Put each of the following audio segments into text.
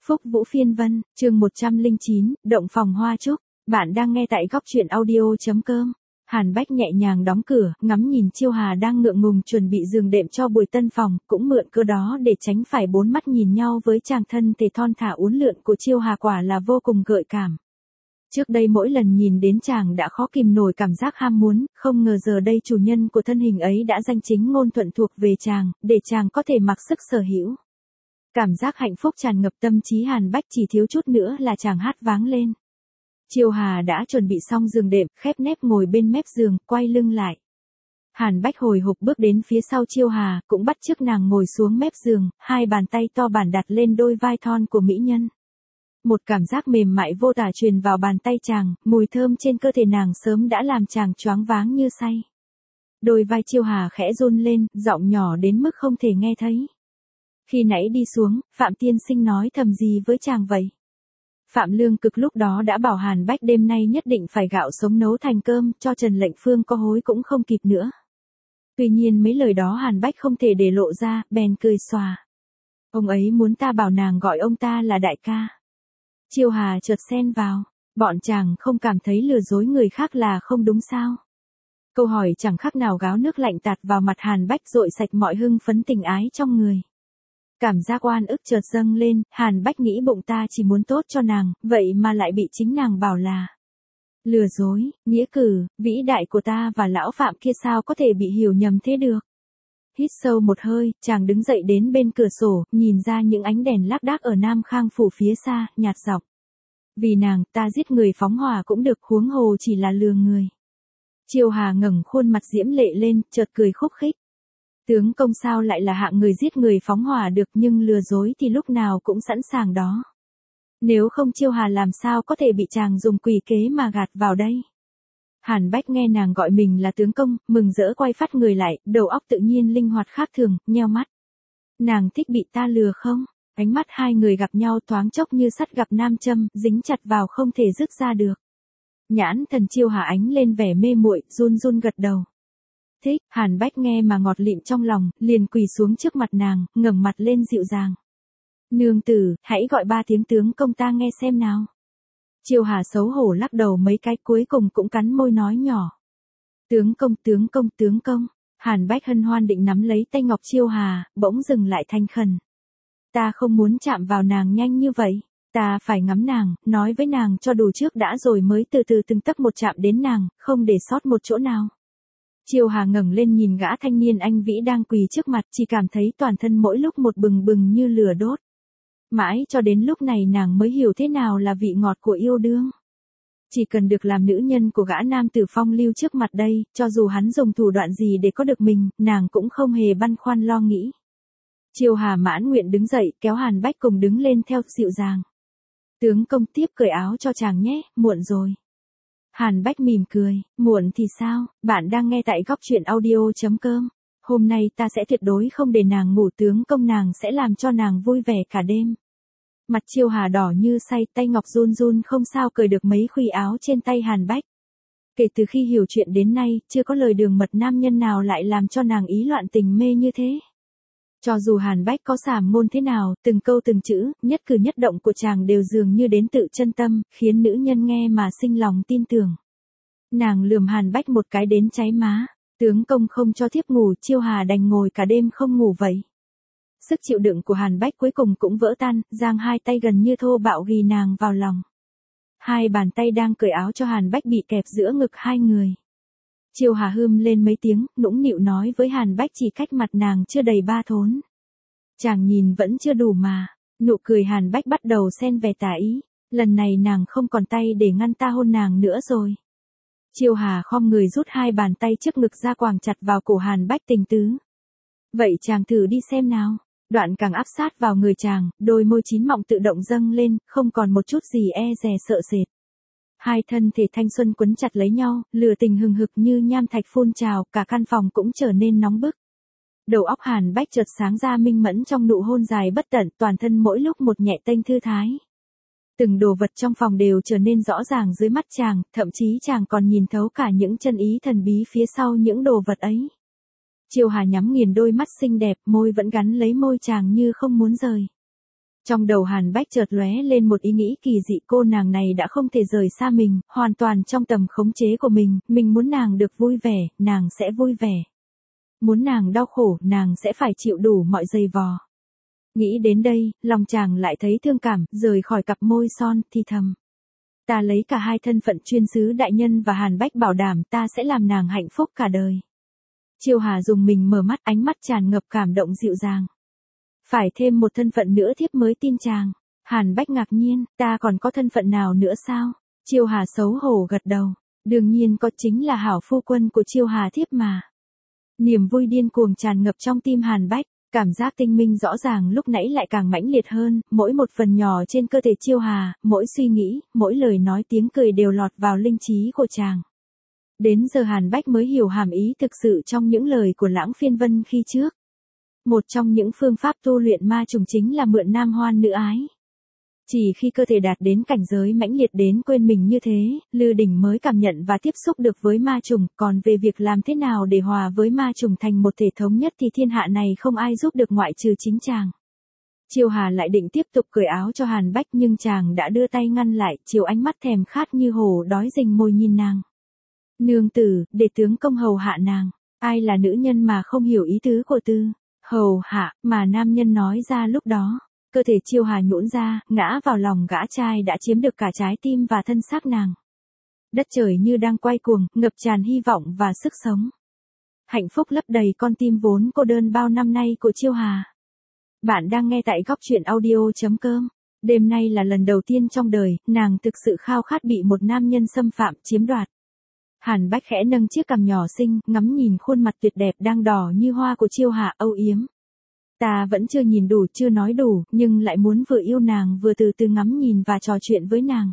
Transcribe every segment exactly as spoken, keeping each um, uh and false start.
Phúc Vũ Phiên Vân, chương một trăm lẻ chín, Động phòng hoa trúc. Bạn đang nghe tại góc truyện audio.com. Hàn Bách nhẹ nhàng đóng cửa, ngắm nhìn Chiêu Hà đang ngượng ngùng chuẩn bị giường đệm cho buổi tân phòng, cũng mượn cơ đó để tránh phải bốn mắt nhìn nhau với chàng thân thể thon thả uốn lượn của Chiêu Hà, quả là vô cùng gợi cảm. Trước đây mỗi lần nhìn đến chàng đã khó kìm nổi cảm giác ham muốn, không ngờ giờ đây chủ nhân của thân hình ấy đã danh chính ngôn thuận thuộc về chàng, để chàng có thể mặc sức sở hữu. Cảm giác hạnh phúc tràn ngập tâm trí Hàn Bách, chỉ thiếu chút nữa là chàng hát váng lên. Chiêu Hà đã chuẩn bị xong giường đệm, khép nép ngồi bên mép giường, quay lưng lại. Hàn Bách hồi hộp bước đến phía sau Chiêu Hà, cũng bắt chước nàng ngồi xuống mép giường, hai bàn tay to bản đặt lên đôi vai thon của mỹ nhân. Một cảm giác mềm mại vô tả truyền vào bàn tay chàng, mùi thơm trên cơ thể nàng sớm đã làm chàng choáng váng như say. Đôi vai Chiêu Hà khẽ run lên, giọng nhỏ đến mức không thể nghe thấy. Khi nãy đi xuống, Phạm tiên sinh nói thầm gì với chàng vậy? Phạm Lương Cực lúc đó đã bảo Hàn Bách đêm nay nhất định phải gạo sống nấu thành cơm, cho Trần Lệnh Phương có hối cũng không kịp nữa. Tuy nhiên mấy lời đó Hàn Bách không thể để lộ ra, bèn cười xòa. Ông ấy muốn ta bảo nàng gọi ông ta là đại ca. Chiêu Hà chợt xen vào, bọn chàng không cảm thấy lừa dối người khác là không đúng sao? Câu hỏi chẳng khác nào gáo nước lạnh tạt vào mặt Hàn Bách, dội sạch mọi hưng phấn tình ái trong người. Cảm giác oan ức chợt dâng lên, Hàn Bách nghĩ bụng ta chỉ muốn tốt cho nàng, vậy mà lại bị chính nàng bảo là lừa dối, nghĩa cử, vĩ đại của ta và lão Phạm kia sao có thể bị hiểu nhầm thế được. Hít sâu một hơi, chàng đứng dậy đến bên cửa sổ, nhìn ra những ánh đèn lác đác ở Nam Khang phủ phía xa, nhạt giọng. Vì nàng, ta giết người phóng hỏa cũng được, huống hồ chỉ là lừa người. Chiêu Hà ngẩng khuôn mặt diễm lệ lên, chợt cười khúc khích. Tướng công sao lại là hạng người giết người phóng hỏa được, nhưng lừa dối thì lúc nào cũng sẵn sàng đó. Nếu không Chiêu Hà làm sao có thể bị chàng dùng quỷ kế mà gạt vào đây. Hàn Bách nghe nàng gọi mình là tướng công, mừng rỡ quay phát người lại, đầu óc tự nhiên linh hoạt khác thường, nheo mắt. Nàng thích bị ta lừa không? Ánh mắt hai người gặp nhau thoáng chốc như sắt gặp nam châm, dính chặt vào không thể dứt ra được. Nhãn thần Chiêu Hà ánh lên vẻ mê muội, run run gật đầu. Thích. Hàn Bách nghe mà ngọt lịm trong lòng, liền quỳ xuống trước mặt nàng, ngẩng mặt lên dịu dàng. Nương tử, hãy gọi ba tiếng tướng công ta nghe xem nào. Chiêu Hà xấu hổ lắc đầu mấy cái, cuối cùng cũng cắn môi nói nhỏ. Tướng công, tướng công, tướng công. Hàn Bách hân hoan định nắm lấy tay ngọc Chiêu Hà, bỗng dừng lại thanh khẩn. Ta không muốn chạm vào nàng nhanh như vậy. Ta phải ngắm nàng, nói với nàng cho đủ trước đã rồi mới từ từ từng tấc một chạm đến nàng, không để sót một chỗ nào. Chiêu Hà ngẩng lên nhìn gã thanh niên anh vĩ đang quỳ trước mặt, chỉ cảm thấy toàn thân mỗi lúc một bừng bừng như lửa đốt. Mãi cho đến lúc này nàng mới hiểu thế nào là vị ngọt của yêu đương. Chỉ cần được làm nữ nhân của gã nam tử phong lưu trước mặt đây, cho dù hắn dùng thủ đoạn gì để có được mình, nàng cũng không hề băn khoăn lo nghĩ. Chiêu Hà mãn nguyện đứng dậy, kéo Hàn Bách cùng đứng lên theo, dịu dàng. Tướng công tiếp cởi áo cho chàng nhé, muộn rồi. Hàn Bách mỉm cười, muộn thì sao, bạn đang nghe tại góc truyện audio.com. Hôm nay ta sẽ tuyệt đối không để nàng ngủ, tướng công, nàng sẽ làm cho nàng vui vẻ cả đêm. Mặt Chiêu Hà đỏ như say, tay ngọc run run không sao cởi được mấy khuy áo trên tay Hàn Bách. Kể từ khi hiểu chuyện đến nay, chưa có lời đường mật nam nhân nào lại làm cho nàng ý loạn tình mê như thế. Cho dù Hàn Bách có sảm ngôn thế nào, từng câu từng chữ, nhất cử nhất động của chàng đều dường như đến tự chân tâm, khiến nữ nhân nghe mà sinh lòng tin tưởng. Nàng lườm Hàn Bách một cái đến cháy má. Tướng công không cho thiếp ngủ, Chiêu Hà đành ngồi cả đêm không ngủ vậy. Sức chịu đựng của Hàn Bách cuối cùng cũng vỡ tan, giang hai tay gần như thô bạo ghì nàng vào lòng. Hai bàn tay đang cởi áo cho Hàn Bách bị kẹp giữa ngực hai người. Chiêu Hà hưm lên mấy tiếng, nũng nịu nói với Hàn Bách chỉ cách mặt nàng chưa đầy ba thốn. Chàng nhìn vẫn chưa đủ mà. Nụ cười Hàn Bách bắt đầu xen vẻ tà ý. Lần này nàng không còn tay để ngăn ta hôn nàng nữa rồi. Chiêu Hà khom người rút hai bàn tay trước ngực ra quàng chặt vào cổ Hàn Bách tình tứ. Vậy chàng thử đi xem nào. Đoạn càng áp sát vào người chàng, đôi môi chín mọng tự động dâng lên, không còn một chút gì e dè sợ sệt. Hai thân thể thanh xuân quấn chặt lấy nhau, lửa tình hừng hực như nham thạch phun trào, cả căn phòng cũng trở nên nóng bức. Đầu óc Hàn Bách chợt sáng ra minh mẫn trong nụ hôn dài bất tận, toàn thân mỗi lúc một nhẹ tênh thư thái. Từng đồ vật trong phòng đều trở nên rõ ràng dưới mắt chàng, thậm chí chàng còn nhìn thấu cả những chân ý thần bí phía sau những đồ vật ấy. Chiêu Hà nhắm nghiền đôi mắt xinh đẹp, môi vẫn gắn lấy môi chàng như không muốn rời. Trong đầu Hàn Bách chợt lóe lên một ý nghĩ kỳ dị, cô nàng này đã không thể rời xa mình, hoàn toàn trong tầm khống chế của mình, mình muốn nàng được vui vẻ, nàng sẽ vui vẻ. Muốn nàng đau khổ, nàng sẽ phải chịu đủ mọi dày vò. Nghĩ đến đây, lòng chàng lại thấy thương cảm, rời khỏi cặp môi son, thì thầm. Ta lấy cả hai thân phận chuyên sứ đại nhân và Hàn Bách bảo đảm ta sẽ làm nàng hạnh phúc cả đời. Chiêu Hà dùng mình mở mắt, ánh mắt tràn ngập cảm động dịu dàng. Phải thêm một thân phận nữa thiếp mới tin chàng. Hàn Bách ngạc nhiên, ta còn có thân phận nào nữa sao? Chiêu Hà xấu hổ gật đầu. Đương nhiên có, chính là hảo phu quân của Chiêu Hà thiếp mà. Niềm vui điên cuồng tràn ngập trong tim Hàn Bách. Cảm giác tinh minh rõ ràng lúc nãy lại càng mãnh liệt hơn, mỗi một phần nhỏ trên cơ thể Chiêu Hà, mỗi suy nghĩ, mỗi lời nói tiếng cười đều lọt vào linh trí của chàng. Đến giờ Hàn Bách mới hiểu hàm ý thực sự trong những lời của Lãng Phiên Vân khi trước. Một trong những phương pháp tu luyện ma trùng chính là mượn nam hoan nữ ái. Chỉ khi cơ thể đạt đến cảnh giới mãnh liệt đến quên mình như thế, Lư Đình mới cảm nhận và tiếp xúc được với ma trùng, còn về việc làm thế nào để hòa với ma trùng thành một thể thống nhất thì thiên hạ này không ai giúp được ngoại trừ chính chàng. Chiêu Hà lại định tiếp tục cởi áo cho Hàn Bách nhưng chàng đã đưa tay ngăn lại, chiều ánh mắt thèm khát như hổ đói rình mồi nhìn nàng. Nương tử, để tướng công hầu hạ nàng, ai là nữ nhân mà không hiểu ý tứ của tư hầu hạ mà nam nhân nói ra lúc đó. Cơ thể Chiêu Hà nhũn ra, ngã vào lòng gã trai đã chiếm được cả trái tim và thân xác nàng. Đất trời như đang quay cuồng, ngập tràn hy vọng và sức sống. Hạnh phúc lấp đầy con tim vốn cô đơn bao năm nay của Chiêu Hà. Bạn đang nghe tại góc truyện audio chấm com. Đêm nay là lần đầu tiên trong đời, nàng thực sự khao khát bị một nam nhân xâm phạm, chiếm đoạt. Hàn Bách khẽ nâng chiếc cằm nhỏ xinh, ngắm nhìn khuôn mặt tuyệt đẹp đang đỏ như hoa của Chiêu Hà, âu yếm. Ta vẫn chưa nhìn đủ, chưa nói đủ, nhưng lại muốn vừa yêu nàng vừa từ từ ngắm nhìn và trò chuyện với nàng.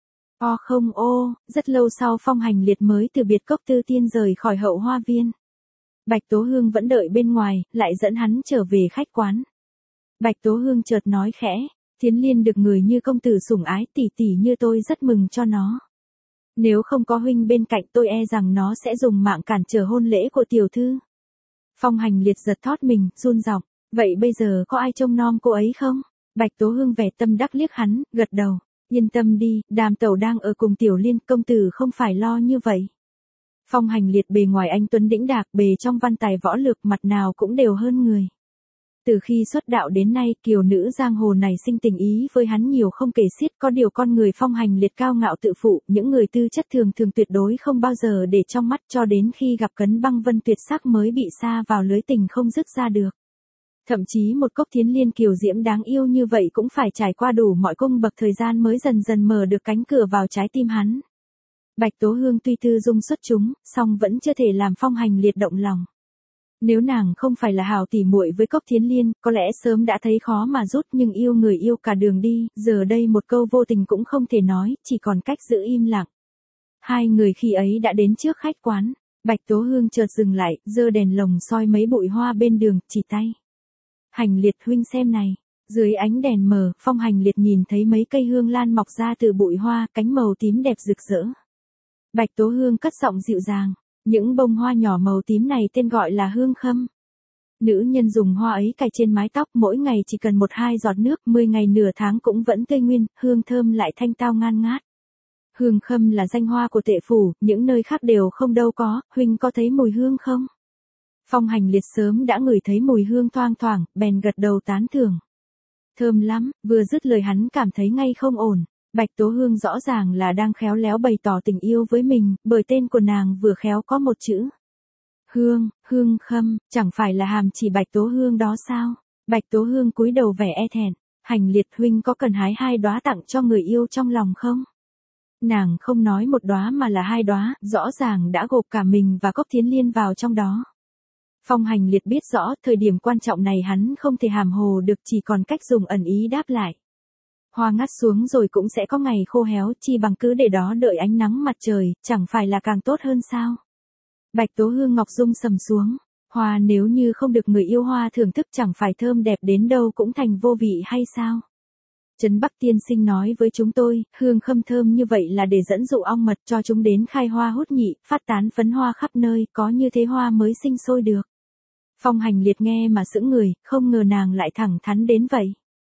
O không ô, rất lâu sau Phong Hành Liệt mới từ biệt cốc Tư Tiên rời khỏi hậu hoa viên. Bạch Tố Hương vẫn đợi bên ngoài, lại dẫn hắn trở về khách quán. Bạch Tố Hương chợt nói khẽ, Thiến Liên được người như công tử sủng ái, tỷ tỷ như tôi rất mừng cho nó. Nếu không có huynh bên cạnh tôi e rằng nó sẽ dùng mạng cản trở hôn lễ của tiểu thư. Phong Hành Liệt giật thót mình, run giọng. Vậy bây giờ có ai trông nom cô ấy không? Bạch Tố Hương vẻ tâm đắc liếc hắn, gật đầu. Yên tâm đi, Đàm tẩu đang ở cùng Tiểu Liên, công tử không phải lo như vậy. Phong Hành Liệt bề ngoài anh tuấn đĩnh đạc, bề trong văn tài võ lược, mặt nào cũng đều hơn người. Từ khi xuất đạo đến nay, kiều nữ giang hồ này sinh tình ý với hắn nhiều không kể xiết, có điều con người Phong Hành Liệt cao ngạo tự phụ, những người tư chất thường thường tuyệt đối không bao giờ để trong mắt, cho đến khi gặp Cấn Băng Vân tuyệt sắc mới bị sa vào lưới tình không dứt ra được. Thậm chí một cốc Thiến Liên kiều diễm đáng yêu như vậy cũng phải trải qua đủ mọi cung bậc thời gian mới dần dần mở được cánh cửa vào trái tim hắn. Bạch Tố Hương tuy tư dung xuất chúng, song vẫn chưa thể làm Phong Hành Liệt động lòng. Nếu nàng không phải là hảo tỉ muội với cốc Thiến Liên, có lẽ sớm đã thấy khó mà rút, nhưng yêu người yêu cả đường đi, giờ đây một câu vô tình cũng không thể nói, chỉ còn cách giữ im lặng. Hai người khi ấy đã đến trước khách quán, Bạch Tố Hương chợt dừng lại, giơ đèn lồng soi mấy bụi hoa bên đường, chỉ tay. Hành Liệt huynh xem này. Dưới ánh đèn mờ, Phong Hành Liệt nhìn thấy mấy cây hương lan mọc ra từ bụi hoa, cánh màu tím đẹp rực rỡ. Bạch Tố Hương cất giọng dịu dàng. Những bông hoa nhỏ màu tím này tên gọi là hương khâm. Nữ nhân dùng hoa ấy cài trên mái tóc, mỗi ngày chỉ cần một hai giọt nước, mười ngày nửa tháng cũng vẫn tươi nguyên, hương thơm lại thanh tao ngan ngát. Hương khâm là danh hoa của Tệ phủ, những nơi khác đều không đâu có, huynh có thấy mùi hương không? Phong Hành Liệt sớm đã ngửi thấy mùi hương thoang thoảng, bèn gật đầu tán thưởng. Thơm lắm, vừa dứt lời hắn cảm thấy ngay không ổn. Bạch Tố Hương rõ ràng là đang khéo léo bày tỏ tình yêu với mình, bởi tên của nàng vừa khéo có một chữ. Hương, hương khâm, chẳng phải là hàm chỉ Bạch Tố Hương đó sao? Bạch Tố Hương cúi đầu vẻ e thẹn. Hành Liệt huynh có cần hái hai đóa tặng cho người yêu trong lòng không? Nàng không nói một đóa mà là hai đóa, rõ ràng đã gộp cả mình và cốc Thiến Liên vào trong đó. Phong Hành Liệt biết rõ, thời điểm quan trọng này hắn không thể hàm hồ được, chỉ còn cách dùng ẩn ý đáp lại. Hoa ngắt xuống rồi cũng sẽ có ngày khô héo, chi bằng cứ để đó đợi ánh nắng mặt trời, chẳng phải là càng tốt hơn sao? Bạch Tố Hương ngọc dung sầm xuống. Hoa nếu như không được người yêu hoa thưởng thức chẳng phải thơm đẹp đến đâu cũng thành vô vị hay sao? Trấn Bắc tiên sinh nói với chúng tôi, hương khâm thơm như vậy là để dẫn dụ ong mật cho chúng đến khai hoa hút nhị, phát tán phấn hoa khắp nơi, có như thế hoa mới sinh sôi được. Phong Hành Liệt nghe mà sững người, không ngờ nàng lại thẳng thắn đến vậy.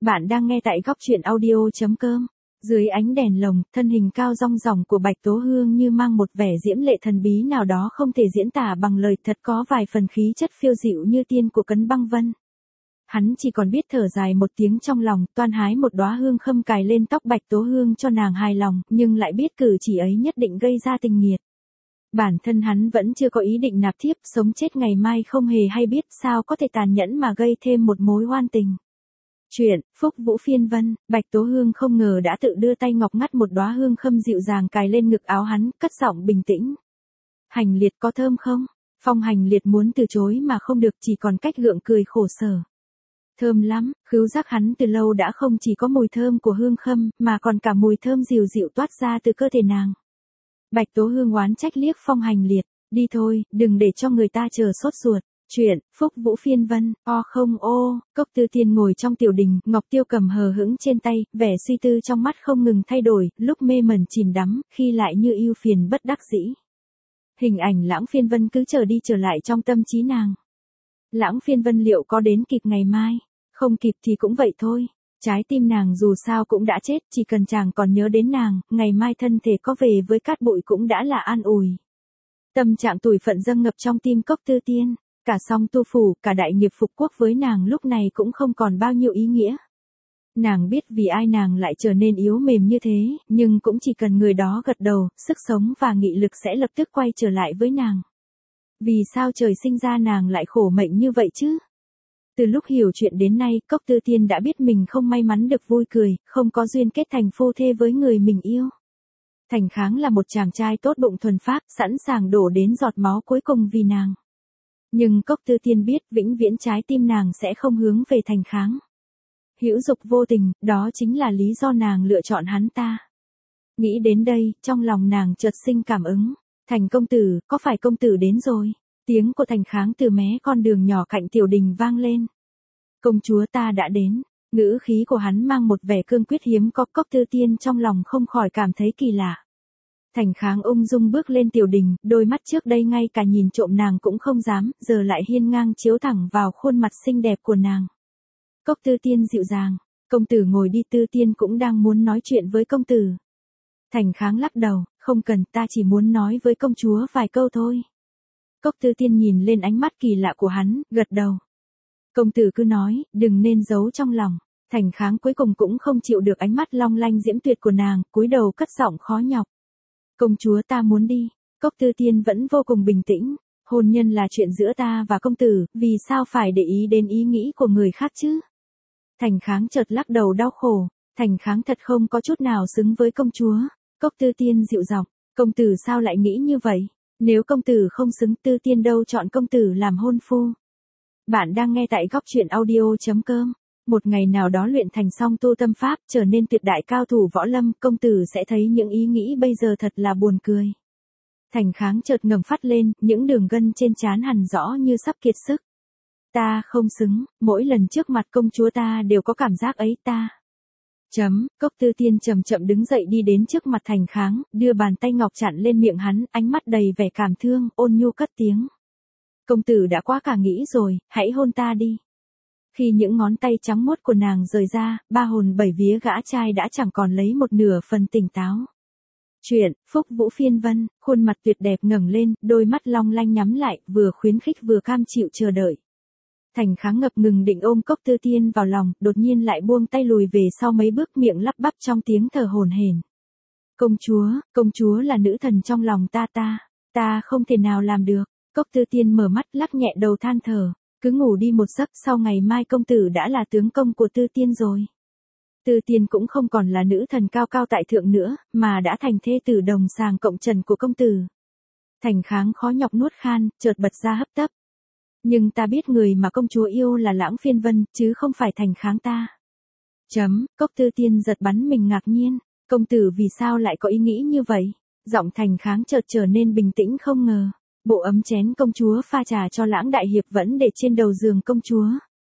Bạn đang nghe tại góc truyện audio.com. Dưới ánh đèn lồng, thân hình cao rong ròng của Bạch Tố Hương như mang một vẻ diễm lệ thần bí nào đó không thể diễn tả bằng lời, thật có vài phần khí chất phiêu dịu như tiên của Cấn Băng Vân. Hắn chỉ còn biết thở dài một tiếng trong lòng, toan hái một đóa hương khâm cài lên tóc Bạch Tố Hương cho nàng hài lòng, nhưng lại biết cử chỉ ấy nhất định gây ra tình nghiệt. Bản thân hắn vẫn chưa có ý định nạp thiếp, sống chết ngày mai không hề hay biết, sao có thể tàn nhẫn mà gây thêm một mối oan tình. Chuyện, Phúc Vũ Phiên Vân. Bạch Tố Hương không ngờ đã tự đưa tay ngọc ngắt một đóa hương khâm dịu dàng cài lên ngực áo hắn, cất giọng bình tĩnh. Hành liệt có thơm không? Phong Hành liệt muốn từ chối mà không được, chỉ còn cách gượng cười khổ sở. Thơm lắm, khứu giác hắn từ lâu đã không chỉ có mùi thơm của hương khâm, mà còn cả mùi thơm dịu dịu toát ra từ cơ thể nàng. Bạch Tố Hương oán trách liếc Phong Hành liệt, đi thôi, đừng để cho người ta chờ sốt ruột. Chuyện, Phúc Vũ Phiên Vân. O không ô, Cốc Tư Tiên ngồi trong tiểu đình, Ngọc Tiêu cầm hờ hững trên tay, vẻ suy tư trong mắt không ngừng thay đổi, lúc mê mẩn chìm đắm, khi lại như ưu phiền bất đắc dĩ. Hình ảnh Lãng Phiên Vân cứ trở đi trở lại trong tâm trí nàng. Lãng Phiên Vân liệu có đến kịp ngày mai? Không kịp thì cũng vậy thôi. Trái tim nàng dù sao cũng đã chết, chỉ cần chàng còn nhớ đến nàng, ngày mai thân thể có về với cát bụi cũng đã là an ủi. Tâm trạng tủi phận dâng ngập trong tim Cốc Tư Tiên. Cả song tu phủ, cả đại nghiệp phục quốc với nàng lúc này cũng không còn bao nhiêu ý nghĩa. Nàng biết vì ai nàng lại trở nên yếu mềm như thế, nhưng cũng chỉ cần người đó gật đầu, sức sống và nghị lực sẽ lập tức quay trở lại với nàng. Vì sao trời sinh ra nàng lại khổ mệnh như vậy chứ? Từ lúc hiểu chuyện đến nay, Cốc Tư Tiên đã biết mình không may mắn được vui cười, không có duyên kết thành phu thê với người mình yêu. Thành Kháng là một chàng trai tốt bụng thuần phác, sẵn sàng đổ đến giọt máu cuối cùng vì nàng. Nhưng Cốc Tư Tiên biết vĩnh viễn trái tim nàng sẽ không hướng về Thành Kháng. Hữu dục vô tình, đó chính là lý do nàng lựa chọn hắn ta. Nghĩ đến đây, trong lòng nàng chợt sinh cảm ứng. Thành công tử, có phải công tử đến rồi? Tiếng của Thành Kháng từ mé con đường nhỏ cạnh tiểu đình vang lên. Công chúa ta đã đến. Ngữ khí của hắn mang một vẻ cương quyết hiếm có. Cốc Tư Tiên trong lòng không khỏi cảm thấy kỳ lạ. Thành Kháng ung dung bước lên tiểu đình, đôi mắt trước đây ngay cả nhìn trộm nàng cũng không dám, giờ lại hiên ngang chiếu thẳng vào khuôn mặt xinh đẹp của nàng. Cốc Tư Tiên dịu dàng, công tử ngồi đi. Tư Tiên cũng đang muốn nói chuyện với công tử. Thành Kháng lắc đầu, không cần, ta chỉ muốn nói với công chúa vài câu thôi. Cốc Tư Tiên nhìn lên ánh mắt kỳ lạ của hắn, gật đầu. Công tử cứ nói, đừng nên giấu trong lòng. Thành Kháng cuối cùng cũng không chịu được ánh mắt long lanh diễm tuyệt của nàng, cúi đầu cất giọng khó nhọc. Công chúa ta muốn đi. Cốc Tư Tiên vẫn vô cùng bình tĩnh. Hôn nhân là chuyện giữa ta và công tử, vì sao phải để ý đến ý nghĩ của người khác chứ? Thành Kháng chợt lắc đầu đau khổ. Thành Kháng thật không có chút nào xứng với công chúa. Cốc Tư Tiên dịu giọng, công tử sao lại nghĩ như vậy? Nếu công tử không xứng, Tư Tiên đâu chọn công tử làm hôn phu. Bạn đang nghe tại góc truyện audio.com. Một ngày nào đó luyện thành xong tu tâm pháp, trở nên tuyệt đại cao thủ võ lâm, công tử sẽ thấy những ý nghĩ bây giờ thật là buồn cười. Thành Kháng chợt ngẩng phát lên, những đường gân trên trán hằn rõ như sắp kiệt sức. Ta không xứng, mỗi lần trước mặt công chúa ta đều có cảm giác ấy ta. Chấm, Cốc Tư Tiên chậm chậm đứng dậy đi đến trước mặt Thành Kháng, đưa bàn tay ngọc chặn lên miệng hắn, ánh mắt đầy vẻ cảm thương, ôn nhu cất tiếng. Công tử đã quá cả nghĩ rồi, hãy hôn ta đi. Khi những ngón tay trắng muốt của nàng rời ra, ba hồn bảy vía gã trai đã chẳng còn lấy một nửa phần tỉnh táo. Chuyện, Phúc Vũ Phiên Vân. Khuôn mặt tuyệt đẹp ngẩng lên, đôi mắt long lanh nhắm lại, vừa khuyến khích vừa cam chịu chờ đợi. Thành Kháng ngập ngừng định ôm Cốc Tư Tiên vào lòng, đột nhiên lại buông tay lùi về sau mấy bước, miệng lắp bắp trong tiếng thở hổn hển. Công chúa, công chúa là nữ thần trong lòng ta ta, ta không thể nào làm được. Cốc Tư Tiên mở mắt lắc nhẹ đầu than thở. Cứ ngủ đi một giấc, sau ngày mai công tử đã là tướng công của Tư Tiên rồi. Tư Tiên cũng không còn là nữ thần cao cao tại thượng nữa, mà đã thành thê tử đồng sàng cộng trần của công tử. Thành Kháng khó nhọc nuốt khan, chợt bật ra hấp tấp. Nhưng ta biết người mà công chúa yêu là Lãng Phiên Vân, chứ không phải Thành Kháng ta. Chấm, Cốc Tư Tiên giật bắn mình ngạc nhiên, công tử vì sao lại có ý nghĩ như vậy? Giọng Thành Kháng chợt trở nên bình tĩnh không ngờ. Bộ ấm chén công chúa pha trà cho Lãng đại hiệp vẫn để trên đầu giường công chúa.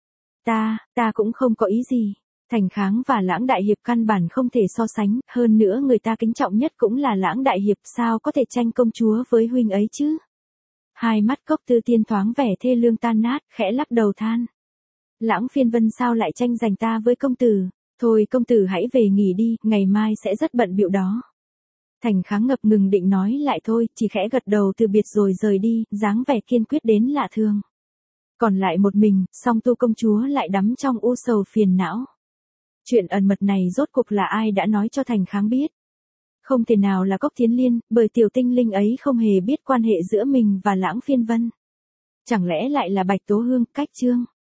Ta, ta cũng không có ý gì. Thành Kháng và Lãng đại hiệp căn bản không thể so sánh, hơn nữa người ta kính trọng nhất cũng là Lãng đại hiệp, sao có thể tranh công chúa với huynh ấy chứ? Hai mắt Cốc Tư Tiên thoáng vẻ thê lương tan nát, khẽ lắc đầu than. Lãng Phiên Vân sao lại tranh giành ta với công tử, thôi công tử hãy về nghỉ đi, ngày mai sẽ rất bận bịu đó. Thành Kháng ngập ngừng định nói lại thôi, chỉ khẽ gật đầu từ biệt rồi rời đi, dáng vẻ kiên quyết đến lạ thường. Còn lại một mình, song Tu công chúa lại đắm trong u sầu phiền não. Chuyện ẩn mật này rốt cuộc là ai đã nói cho Thành Kháng biết? Không thể nào là Cốc Thiến Liên, bởi tiểu tinh linh ấy không hề biết quan hệ giữa mình và Lãng Phiên Vân. Chẳng lẽ lại là Bạch Tố Hương, Cách Chương?